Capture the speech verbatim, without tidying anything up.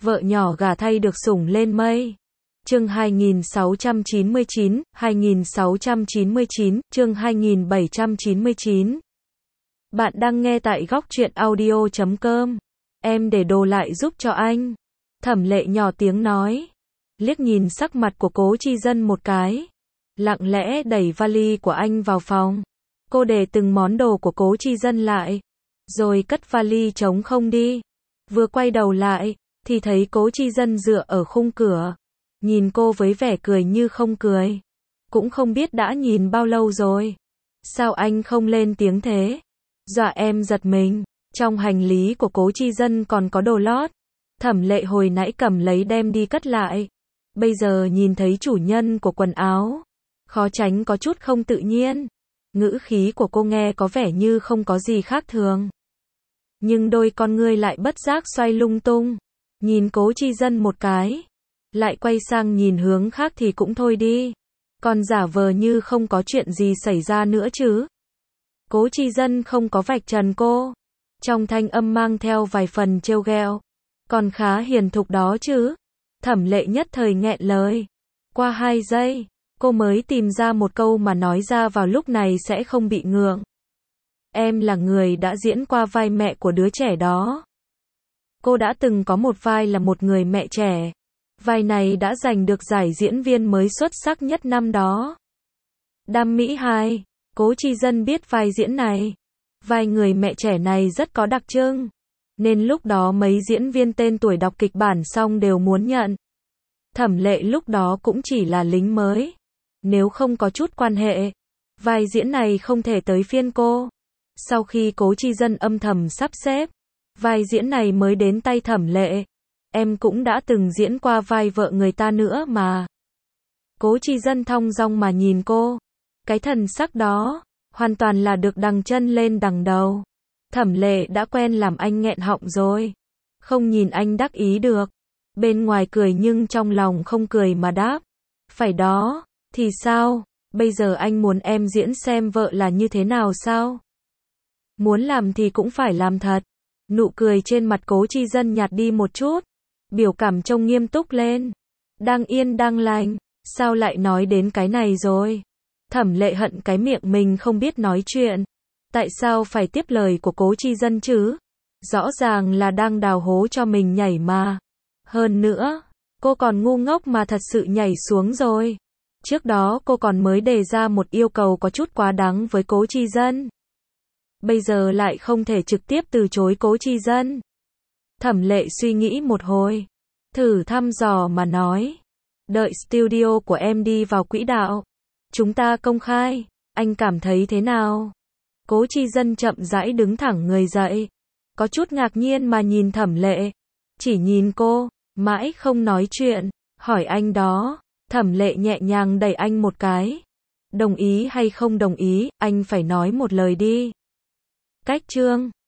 vợ nhỏ gả thay được sủng lên mây. Chương hai nghìn sáu trăm chín mươi chín, hai nghìn sáu trăm chín mươi chín, chương hai nghìn bảy trăm chín mươi chín. Bạn đang nghe tại góc truyện audio chấm com. Em để đồ lại giúp cho anh. Thẩm Lệ nhỏ tiếng nói. Liếc nhìn sắc mặt của Cố Chi Dân một cái. Lặng lẽ đẩy vali của anh vào phòng. Cô để từng món đồ của Cố Chi Dân lại. Rồi cất vali trống không đi. Vừa quay đầu lại, thì thấy Cố Chi Dân dựa ở khung cửa. Nhìn cô với vẻ cười như không cười. Cũng không biết đã nhìn bao lâu rồi. Sao anh không lên tiếng thế? Dọa em giật mình. Trong hành lý của Cố Chi Dân còn có đồ lót. Thẩm Lệ hồi nãy cầm lấy đem đi cất lại. Bây giờ nhìn thấy chủ nhân của quần áo. Khó tránh có chút không tự nhiên. Ngữ khí của cô nghe có vẻ như không có gì khác thường. Nhưng đôi con ngươi lại bất giác xoay lung tung. Nhìn Cố Chi Dân một cái. Lại quay sang nhìn hướng khác thì cũng thôi đi. Còn giả vờ như không có chuyện gì xảy ra nữa chứ. Cố Chi Dân không có vạch trần cô. Trong thanh âm mang theo vài phần trêu ghẹo. Còn khá hiền thục đó chứ. Thẩm Lệ nhất thời nghẹn lời. Qua hai giây, cô mới tìm ra một câu mà nói ra vào lúc này sẽ không bị ngượng. Em là người đã diễn qua vai mẹ của đứa trẻ đó. Cô đã từng có một vai là một người mẹ trẻ. Vai này đã giành được giải diễn viên mới xuất sắc nhất năm đó. Đam Mỹ hai, Cố Chi Dân biết vai diễn này. Vai người mẹ trẻ này rất có đặc trưng. Nên lúc đó mấy diễn viên tên tuổi đọc kịch bản xong đều muốn nhận. Thẩm Lệ lúc đó cũng chỉ là lính mới. Nếu không có chút quan hệ, vai diễn này không thể tới phiên cô. Sau khi Cố Chi Dân âm thầm sắp xếp, vai diễn này mới đến tay Thẩm Lệ. Em cũng đã từng diễn qua vai vợ người ta nữa mà. Cố Chi Dân thong dong mà nhìn cô. Cái thần sắc đó, hoàn toàn là được đằng chân lên đằng đầu. Thẩm Lệ đã quen làm anh nghẹn họng rồi. Không nhìn anh đắc ý được. Bên ngoài cười nhưng trong lòng không cười mà đáp. Phải đó, thì sao? Bây giờ anh muốn em diễn xem vợ là như thế nào sao? Muốn làm thì cũng phải làm thật. Nụ cười trên mặt Cố Chi Dân nhạt đi một chút. Biểu cảm trông nghiêm túc lên. Đang yên đang lành. Sao lại nói đến cái này rồi? Thẩm Lệ hận cái miệng mình không biết nói chuyện. Tại sao phải tiếp lời của Cố Chi Dân chứ? Rõ ràng là đang đào hố cho mình nhảy mà. Hơn nữa, cô còn ngu ngốc mà thật sự nhảy xuống rồi. Trước đó cô còn mới đề ra một yêu cầu có chút quá đáng với Cố Chi Dân. Bây giờ lại không thể trực tiếp từ chối Cố Chi Dân. Thẩm Lệ suy nghĩ một hồi. Thử thăm dò mà nói. Đợi studio của em đi vào quỹ đạo. Chúng ta công khai. Anh cảm thấy thế nào? Cố Chi Dân chậm rãi đứng thẳng người dậy. Có chút ngạc nhiên mà nhìn Thẩm Lệ. Chỉ nhìn cô, mãi không nói chuyện. Hỏi anh đó. Thẩm Lệ nhẹ nhàng đẩy anh một cái. Đồng ý hay không đồng ý, anh phải nói một lời đi. Cách chương